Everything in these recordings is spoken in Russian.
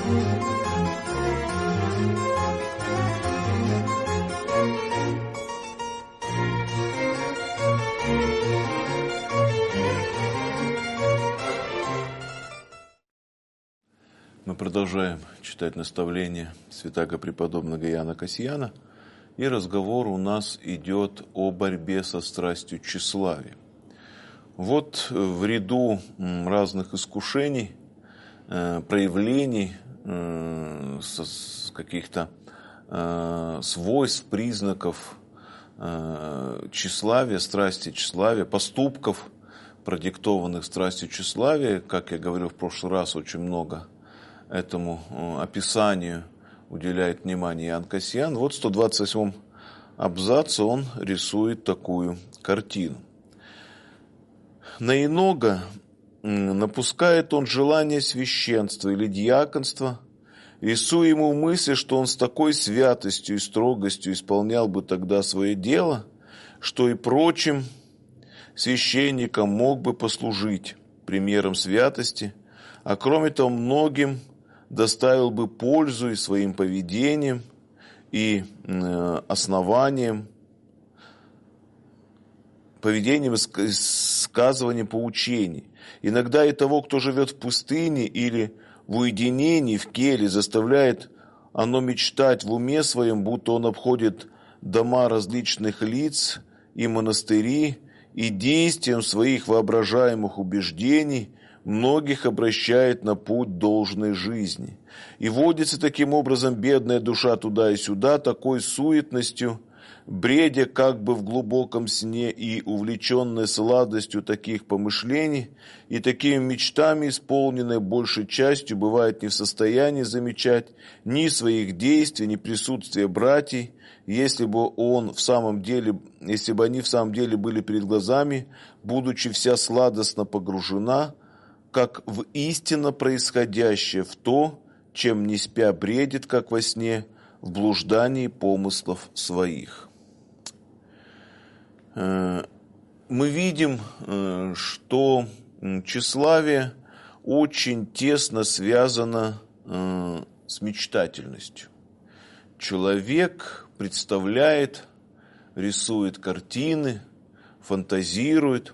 Мы продолжаем читать наставления святаго преподобного Иоанна Кассияна, и разговор у нас идет о борьбе со страстью тщеславия. Вот в ряду разных искушений, проявлений, каких-то свойств, признаков тщеславия, страсти тщеславия, поступков, продиктованных страстью тщеславия, как я говорил в прошлый раз, очень много этому описанию уделяет внимание Иоанн Кассиян. Вот в 128 абзаце он рисует такую картину. На инога напускает он желание священства или диаконства, рисуя ему мысль, что он с такой святостью и строгостью исполнял бы тогда свое дело, что и прочим священникам мог бы послужить примером святости, а кроме того многим доставил бы пользу и своим поведением, и основанием, поведением и сказыванием поучений. Иногда и того, кто живет в пустыне или в уединении, в келье, заставляет оно мечтать в уме своем, будто он обходит дома различных лиц и монастыри, и действием своих воображаемых убеждений многих обращает на путь должной жизни. И водится таким образом бедная душа туда и сюда, такой суетностью, бредя как бы в глубоком сне и увлеченная сладостью таких помышлений, и такими мечтами исполненная большей частью бывает не в состоянии замечать ни своих действий, ни присутствия братьев, если бы они в самом деле были перед глазами, будучи вся сладостно погружена, как в истинно происходящее, в то, чем не спя бредит, как во сне, в блуждании помыслов своих. Мы видим, что тщеславие очень тесно связано с мечтательностью. Человек представляет, рисует картины, фантазирует.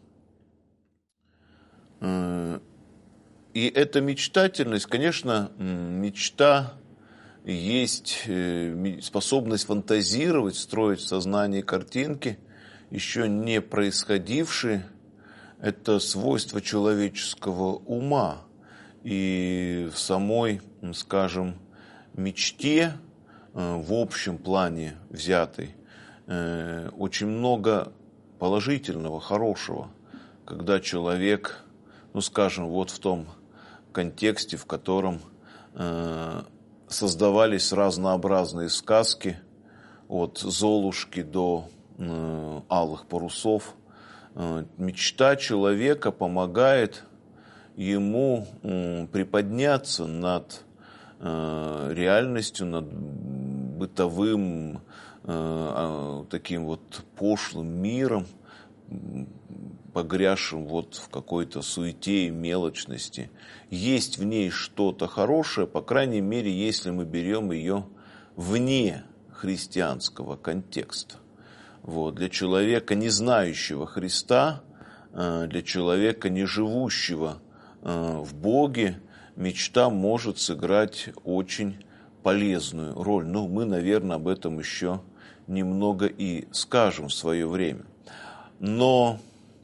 И эта мечтательность, конечно, мечта есть способность фантазировать, строить в сознании картинки, еще не происходившие. Это свойство человеческого ума. И в самой, скажем, мечте, в общем плане взятой, очень много положительного, хорошего, когда человек, скажем, вот в том контексте, в котором создавались разнообразные сказки, от Золушки до Алых парусов, мечта человека помогает ему приподняться над реальностью, над бытовым таким вот пошлым миром, погрязшим вот в какой-то суете и мелочности. Есть в ней что-то хорошее, по крайней мере, если мы берем ее вне христианского контекста. Вот. Для человека, не знающего Христа, для человека, не живущего в Боге, мечта может сыграть очень полезную роль. Мы, наверное, об этом еще немного и скажем в свое время. Но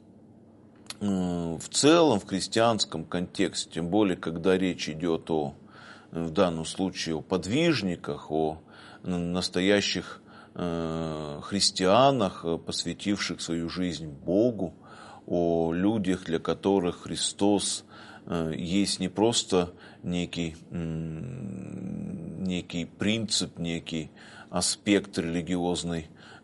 в целом, в христианском контексте, тем более, когда речь идет в данном случае о подвижниках, о настоящих христианах, посвятивших свою жизнь Богу, о людях, для которых Христос есть не просто некий принцип, некий аспект религиозного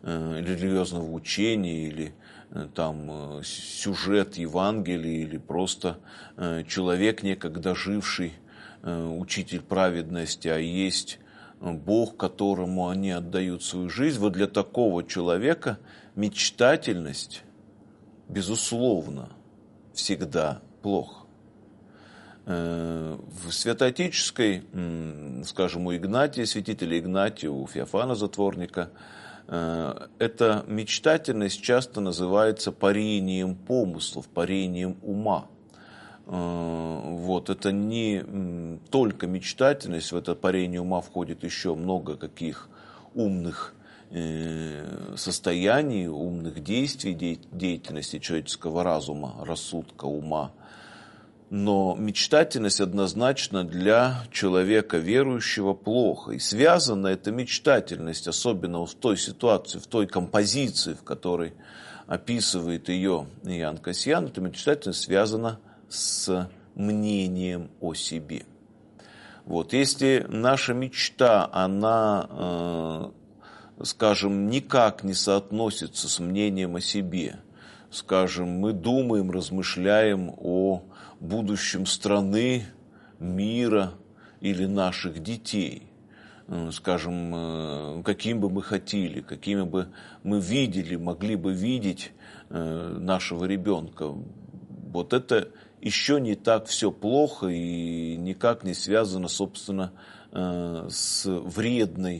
учения или там сюжет Евангелия, или просто человек, некогда живший, учитель праведности, а есть Бог, которому они отдают свою жизнь. Вот для такого человека мечтательность, безусловно, всегда плохо. В святоотеческой, скажем, у Игнатия, святителя Игнатия, у Феофана Затворника, эта мечтательность часто называется парением помыслов, парением ума. Вот, это не только мечтательность, в это парение ума входит еще много каких умных состояний, умных действий, деятельности человеческого разума, рассудка, ума. Но мечтательность однозначно для человека верующего плохо. И связана эта мечтательность, особенно в той ситуации, в той композиции, в которой описывает ее Иоанн Кассиан, эта мечтательность связана с мнением о себе. Вот. Если наша мечта, она, скажем, никак не соотносится с мнением о себе, скажем, мы думаем, размышляем о будущем страны, мира или наших детей, скажем, каким бы мы хотели, какими бы мы видели, могли бы видеть нашего ребенка. Вот это еще не так все плохо и никак не связано, собственно, с вредным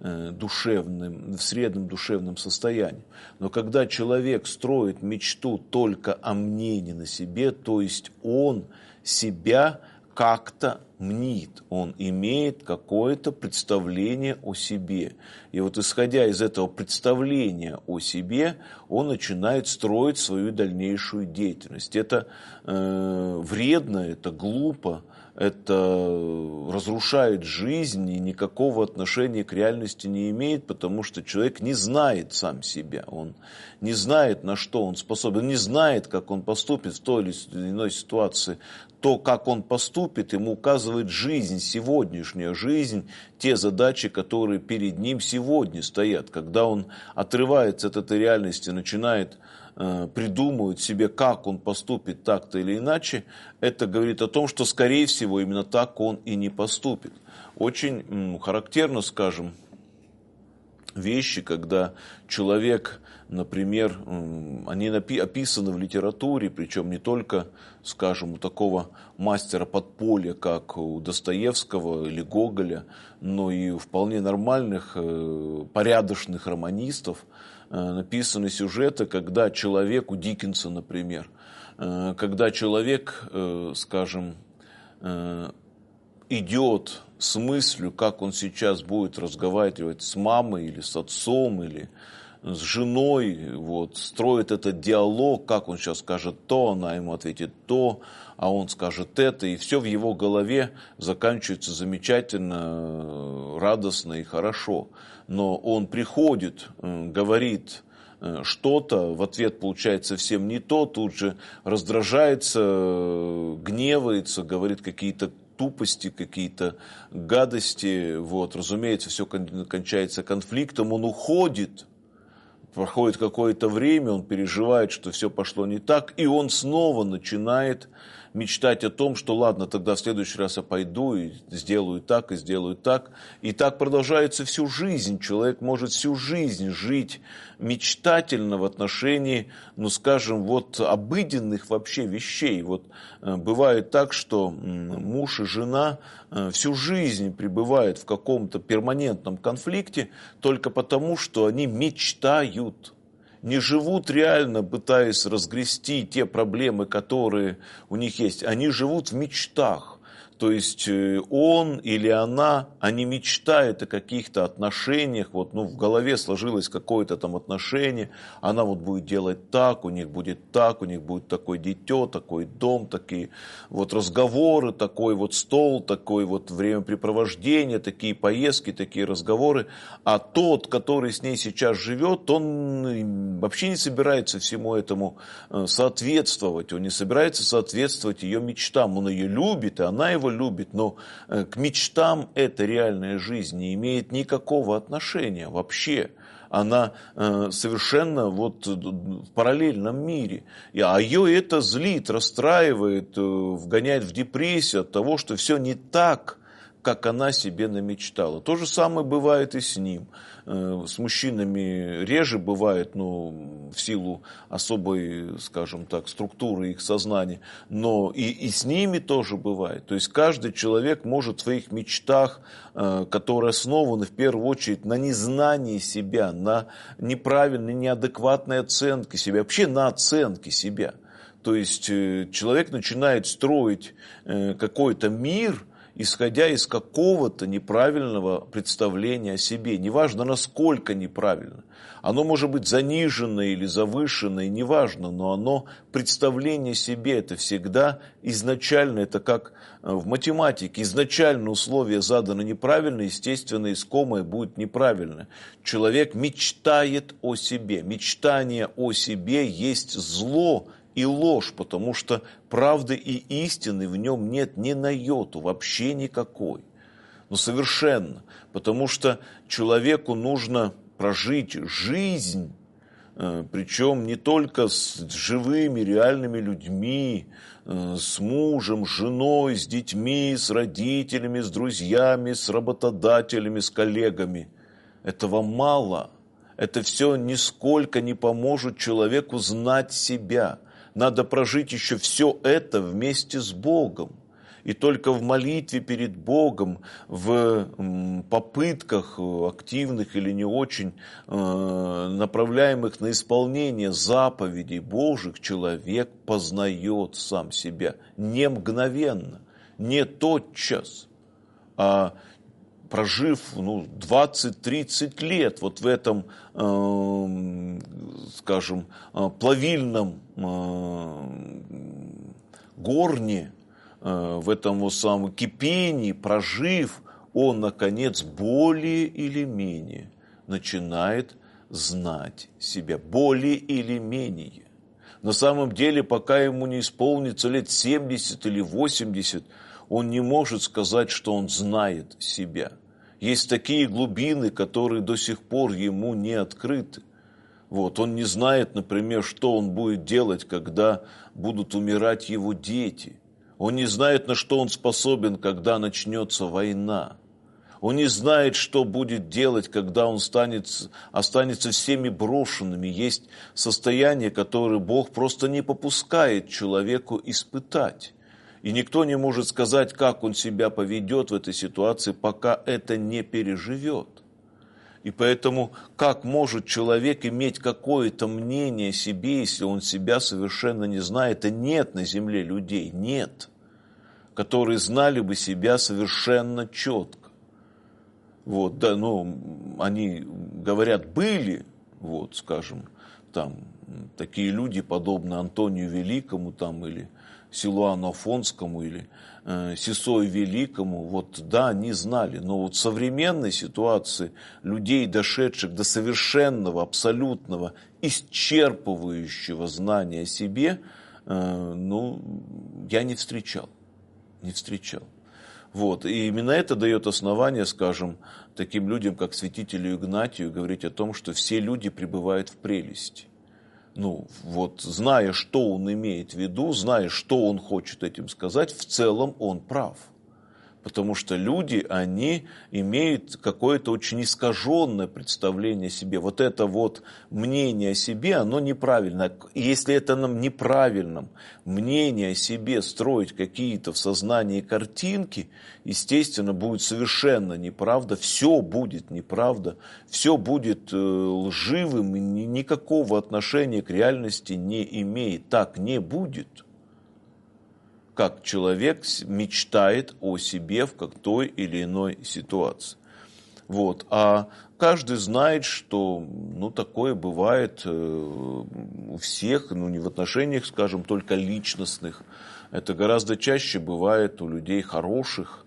душевным состоянием. Но когда человек строит мечту только о мнении на себе, то есть он себя как-то мнит, он имеет какое-то представление о себе. И вот исходя из этого представления о себе, он начинает строить свою дальнейшую деятельность. Это вредно, это глупо, это разрушает жизнь и никакого отношения к реальности не имеет, потому что человек не знает сам себя, он не знает, на что он способен, не знает, как он поступит в той или иной ситуации. То, как он поступит, ему указывает жизнь, сегодняшняя жизнь, те задачи, которые перед ним сегодня стоят. Когда он отрывается от этой реальности, начинает придумывать себе, как он поступит так-то или иначе, это говорит о том, что, скорее всего, именно так он и не поступит. Очень характерно, скажем, вещи, когда человек, например, они описаны в литературе, причем не только, скажем, у такого мастера подполья, как у Достоевского или Гоголя, но и у вполне нормальных, порядочных романистов написаны сюжеты, когда человек, у Диккенса, например, когда человек, скажем, идет с мыслью, как он сейчас будет разговаривать с мамой или с отцом, или с женой, вот, строит этот диалог, как он сейчас скажет то, она ему ответит то, а он скажет это, и все в его голове заканчивается замечательно, радостно и хорошо. Но он приходит, говорит что-то, в ответ получает совсем не то, тут же раздражается, гневается, говорит какие-то тупости, какие-то гадости, вот, разумеется, все кончается конфликтом, он уходит, проходит какое-то время, он переживает, что все пошло не так, и он снова начинает мечтать о том, что ладно, тогда в следующий раз я пойду и сделаю так, и сделаю так. И так продолжается всю жизнь. Человек может всю жизнь жить мечтательно в отношении, ну, скажем, вот обыденных вообще вещей. Вот бывает так, что муж и жена всю жизнь пребывают в каком-то перманентном конфликте только потому, что они мечтают. Не живут реально, пытаясь разгрести те проблемы, которые у них есть. Они живут в мечтах. То есть он или она, они мечтают о каких-то отношениях, вот, ну, в голове сложилось какое-то там отношение, она вот будет делать так, у них будет такое дитё, такой дом, такие вот разговоры, такой вот стол, такое вот времяпрепровождение, такие поездки, такие разговоры. А тот, который с ней сейчас живет, он вообще не собирается всему этому соответствовать, он не собирается соответствовать ее мечтам, он ее любит, и она его любит, но к мечтам эта реальная жизнь не имеет никакого отношения вообще. Она совершенно вот в параллельном мире. А ее это злит, расстраивает, вгоняет в депрессию от того, что все не так, как она себе намечтала. То же самое бывает и с ним. С мужчинами реже бывает, в силу особой, скажем так, структуры их сознания, но и с ними тоже бывает. То есть каждый человек может в своих мечтах, которые основаны в первую очередь на незнании себя, на неправильной, неадекватной оценке себя, вообще на оценке себя. То есть человек начинает строить какой-то мир, исходя из какого-то неправильного представления о себе. Неважно, насколько неправильно. Оно может быть заниженное или завышенное, неважно, но оно, представление о себе, это всегда изначально, это как в математике, изначально условие задано неправильно, естественно, искомое будет неправильно. Человек мечтает о себе. Мечтание о себе есть зло и ложь, потому что правды и истины в нем нет ни на йоту, вообще никакой. Но совершенно. Потому что человеку нужно прожить жизнь, причем не только с живыми, реальными людьми, с мужем, с женой, с детьми, с родителями, с друзьями, с работодателями, с коллегами. Этого мало. Это все нисколько не поможет человеку знать себя. Надо прожить еще все это вместе с Богом. И только в молитве перед Богом, в попытках активных или не очень, направляемых на исполнение заповедей Божьих, человек познает сам себя не мгновенно, не тотчас, а прожив 20-30 лет вот в этом, скажем, плавильном горне, в этом самом кипении, прожив, он, наконец, более или менее начинает знать себя. Более или менее. На самом деле, пока ему не исполнится лет 70 или 80, он не может сказать, что он знает себя. Есть такие глубины, которые до сих пор ему не открыты. Он не знает, например, что он будет делать, когда будут умирать его дети. Он не знает, на что он способен, когда начнется война. Он не знает, что будет делать, когда он останется всеми брошенными. Есть состояние, которое Бог просто не попускает человеку испытать. И никто не может сказать, как он себя поведет в этой ситуации, пока это не переживет. И поэтому, как может человек иметь какое-то мнение о себе, если он себя совершенно не знает? И нет на земле людей, нет, которые знали бы себя совершенно четко. Они, говорят, были, скажем, такие люди, подобные Антонию Великому, или Силуану Афонскому, или Сысою Великому, они знали. Но в современной ситуации людей, дошедших до совершенного, абсолютного, исчерпывающего знания о себе, я не встречал. Не встречал. И именно это дает основание, скажем, таким людям, как святителю Игнатию, говорить о том, что все люди пребывают в прелести. Зная, что он имеет в виду, зная, что он хочет этим сказать, в целом он прав. Потому что люди, они имеют какое-то очень искаженное представление о себе. Это мнение о себе, оно неправильно. И если это нам неправильном мнение о себе строить какие-то в сознании картинки, естественно, будет совершенно неправда, все будет неправда, все будет лживым и никакого отношения к реальности не имеет. Так не будет. Как человек мечтает о себе в той или иной ситуации. А каждый знает, что такое бывает у всех, не в отношениях, скажем, только личностных. Это гораздо чаще бывает у людей хороших,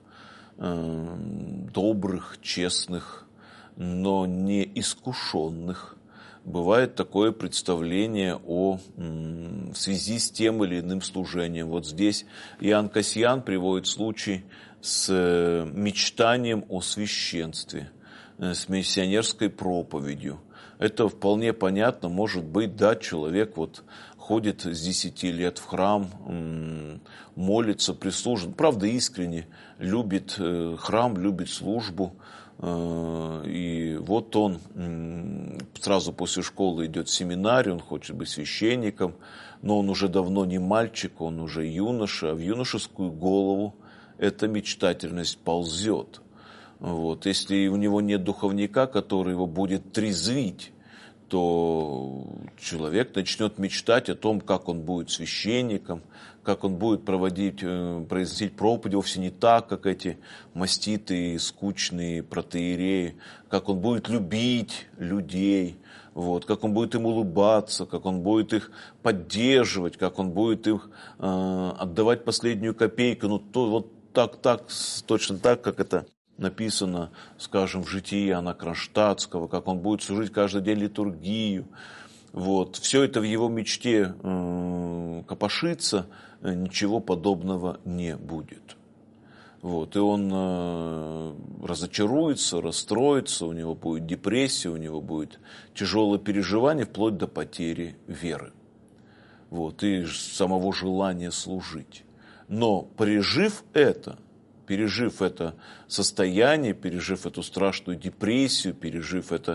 добрых, честных, но не искушенных. Бывает такое представление в связи с тем или иным служением. Здесь Иоанн Кассиан приводит случай с мечтанием о священстве, с миссионерской проповедью. Это вполне понятно, может быть, человек ходит с 10 лет в храм, молится, прислужит, правда, искренне любит храм, любит службу. И вот он сразу после школы идет в семинарий, он хочет быть священником, но он уже давно не мальчик, он уже юноша, а в юношескую голову эта мечтательность ползет. Вот. Если у него нет духовника, который его будет трезвить, то человек начнет мечтать о том, как он будет священником, как он будет произносить проповеди вовсе не так, как эти маститые, скучные протоиереи, как он будет любить людей, вот, как он будет им улыбаться, как он будет их поддерживать, как он будет их отдавать последнюю копейку, ну, то, вот точно так, как это написано, скажем, в житии Иоанна Кронштадтского, как он будет служить каждый день литургию. Вот. Все это в его мечте копошится, ничего подобного не будет. Вот. И он разочаруется, расстроится, у него будет депрессия, у него будет тяжелое переживание, вплоть до потери веры. Вот. И самого желания служить. Но пережив это состояние, пережив эту страшную депрессию, пережив это,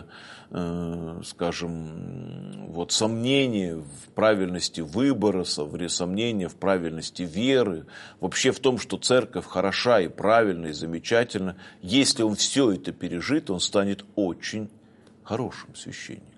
скажем, вот сомнение в правильности выбора, сомнение в правильности веры, вообще в том, что церковь хороша и правильна и замечательна, если он все это пережит, он станет очень хорошим священником.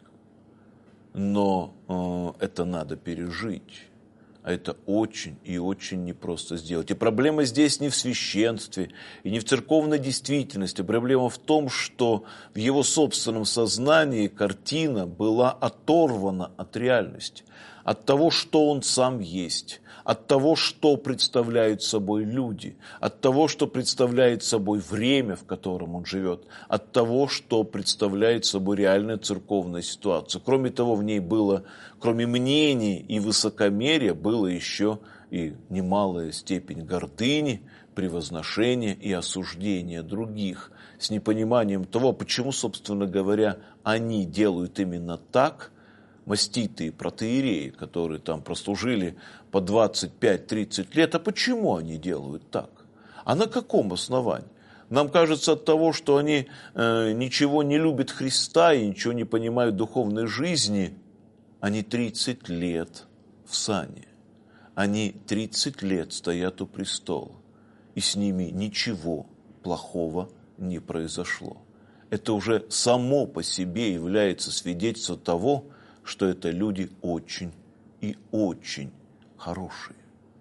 Но это надо пережить. А это очень и очень непросто сделать. И проблема здесь не в священстве и не в церковной действительности. Проблема в том, что в его собственном сознании картина была оторвана от реальности, от того, что он сам есть, от того, что представляют собой люди, от того, что представляет собой время, в котором он живет, от того, что представляет собой реальная церковная ситуация. Кроме того, в ней было, кроме мнений и высокомерия, было еще и немалая степень гордыни, превозношения и осуждения других, с непониманием того, почему, собственно говоря, они делают именно так. Маститые протоиереи, которые там прослужили по 25-30 лет, а почему они делают так? А на каком основании? Нам кажется от того, что они ничего не любят Христа и ничего не понимают духовной жизни, они 30 лет в сане. Они 30 лет стоят у престола, и с ними ничего плохого не произошло. Это уже само по себе является свидетельством того, что это люди очень и очень хорошие.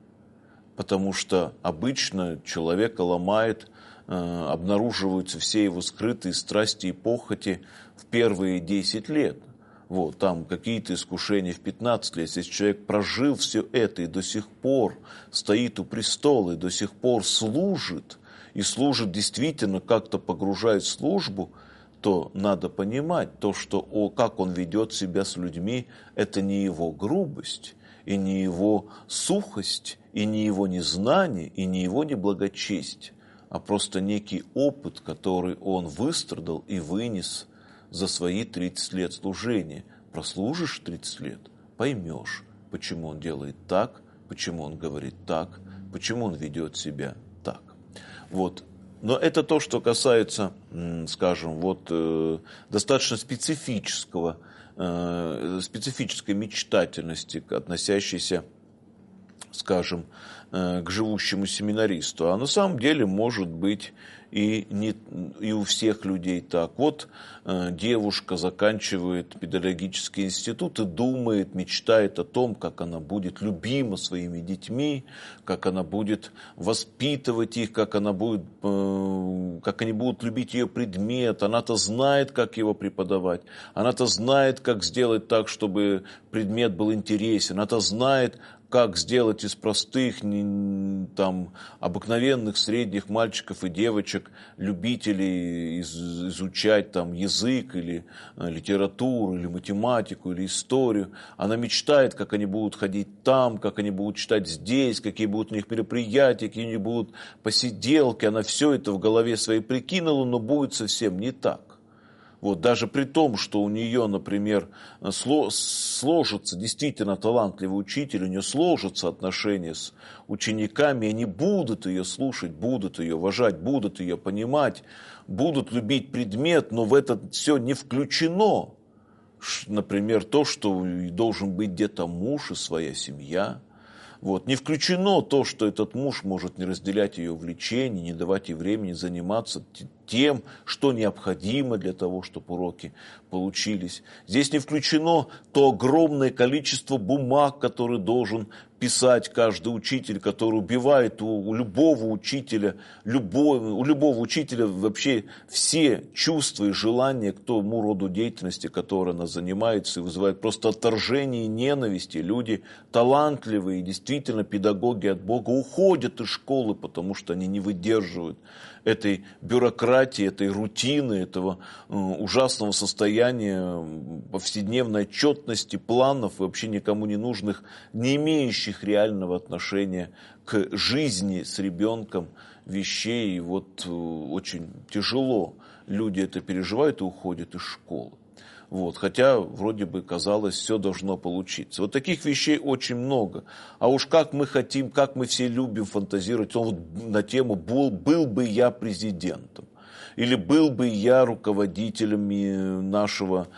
Потому что обычно человека ломает, обнаруживаются все его скрытые страсти и похоти в первые 10 лет. Вот, там какие-то искушения в 15 лет. Если человек прожил все это и до сих пор стоит у престола, и до сих пор служит, и служит действительно, как-то погружает в службу, то надо понимать, то, что как он ведет себя с людьми, это не его грубость, и не его сухость, и не его незнание, и не его неблагочестие, а просто некий опыт, который он выстрадал и вынес за свои 30 лет служения. Прослужишь 30 лет, поймешь, почему он делает так, почему он говорит так, почему он ведет себя так. Вот. Но это то, что касается, скажем, достаточно специфической мечтательности, относящейся, скажем, к живущему семинаристу. А на самом деле может быть и у всех людей так. Вот девушка заканчивает педагогический институт и думает, мечтает о том, как она будет любима своими детьми, как она будет воспитывать их, как они будут любить ее предмет. Она-то знает, как его преподавать. Она-то знает, как сделать так, чтобы предмет был интересен. Она-то знает, как сделать из простых, обыкновенных средних мальчиков и девочек любителей изучать язык или литературу, или математику, или историю. Она мечтает, как они будут ходить там, как они будут читать здесь, какие будут у них мероприятия, какие у них будут посиделки. Она все это в голове своей прикинула, но будет совсем не так. Вот, даже при том, что у нее, например, сложится действительно талантливый учитель, у нее сложатся отношения с учениками, они будут ее слушать, будут ее уважать, будут ее понимать, будут любить предмет, но в это все не включено. Например, то, что должен быть где-то муж и своя семья. Вот. Не включено то, что этот муж может не разделять ее увлечений, не давать ей времени заниматься тем, что необходимо для того, чтобы уроки получились. Здесь не включено то огромное количество бумаг, которые должен писать каждый учитель, который убивает у любого учителя вообще все чувства и желания к тому роду деятельности, которой она занимается, и вызывает просто отторжение и ненависть. И люди талантливые, действительно педагоги от Бога уходят из школы, потому что они не выдерживают этой бюрократии, этой рутины, этого ужасного состояния повседневной отчетности, планов и вообще никому не нужных, не имеющих реального отношения к жизни с ребенком вещей. И вот очень тяжело люди это переживают и уходят из школы. Вот, хотя вроде бы казалось, все должно получиться. Вот таких вещей очень много. А уж как мы хотим, как мы все любим фантазировать на тему «был бы я президентом». Или был бы я руководителем нашего,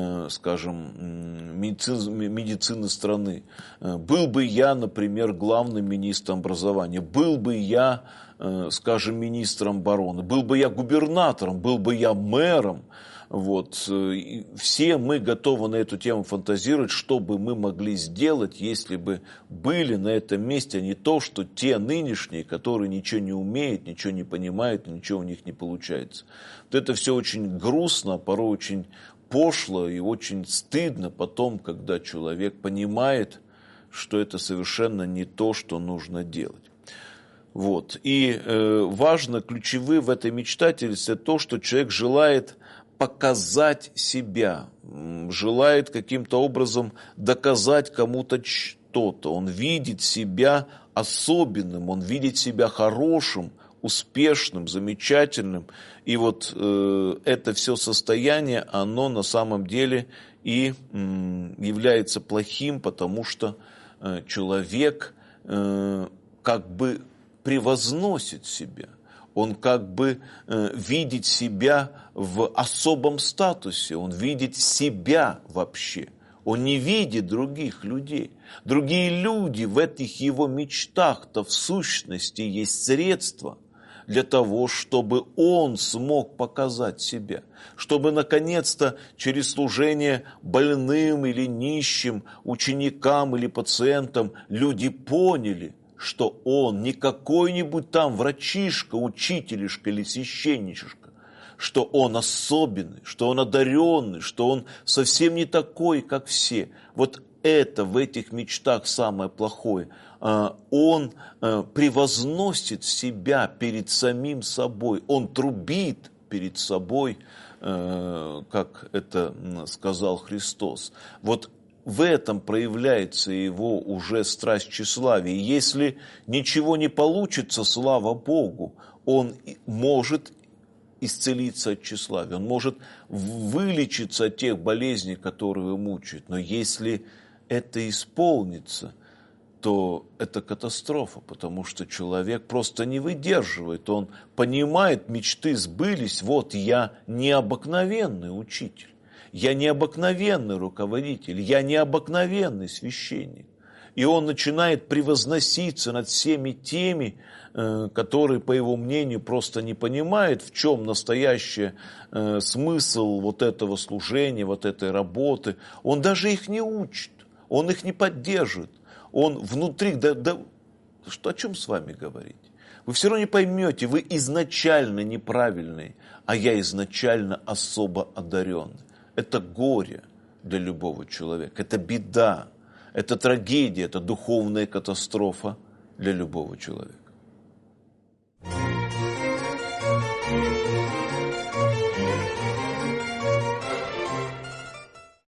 скажем, медицины страны. Был бы я, например, главным министром образования. Был бы я, скажем, министром обороны. Был бы я губернатором, был бы я мэром. Вот. Все мы готовы на эту тему фантазировать, что бы мы могли сделать, если бы были на этом месте, а не то, что те нынешние, которые ничего не умеют, ничего не понимают, ничего у них не получается. Вот это все очень грустно, порой очень пошло и очень стыдно потом, когда человек понимает, что это совершенно не то, что нужно делать. Вот. И важно, ключевое в этой мечтательстве то, что человек желает показать себя, желает каким-то образом доказать кому-то что-то. Он видит себя особенным, он видит себя хорошим, успешным, замечательным. И вот это все состояние, оно на самом деле и является плохим, потому что человек как бы превозносит себя. Он как бы видит себя в особом статусе, он видит себя вообще. Он не видит других людей. Другие люди в этих его мечтах-то в сущности есть средства для того, чтобы он смог показать себя. Чтобы наконец-то через служение больным или нищим, ученикам или пациентам люди поняли, что он не какой-нибудь там врачишка, учителишка или священничишка, что он особенный, что он одаренный, что он совсем не такой, как все. Вот это в этих мечтах самое плохое. Он превозносит себя перед самим собой, он трубит перед собой, как это сказал Христос. Вот в этом проявляется его уже страсть тщеславия. И если ничего не получится, слава Богу, он может исцелиться от тщеславия, он может вылечиться от тех болезней, которые его мучают. Но если это исполнится, то это катастрофа, потому что человек просто не выдерживает. Он понимает, мечты сбылись, вот я необыкновенный учитель. Я необыкновенный руководитель, я необыкновенный священник. И он начинает превозноситься над всеми теми, которые, по его мнению, просто не понимают, в чем настоящий смысл вот этого служения, вот этой работы. Он даже их не учит, он их не поддерживает. Он внутри, что о чем с вами говорить? Вы все равно не поймете, вы изначально неправильный, а я изначально особо одаренный. Это горе для любого человека, это беда, это трагедия, это духовная катастрофа для любого человека.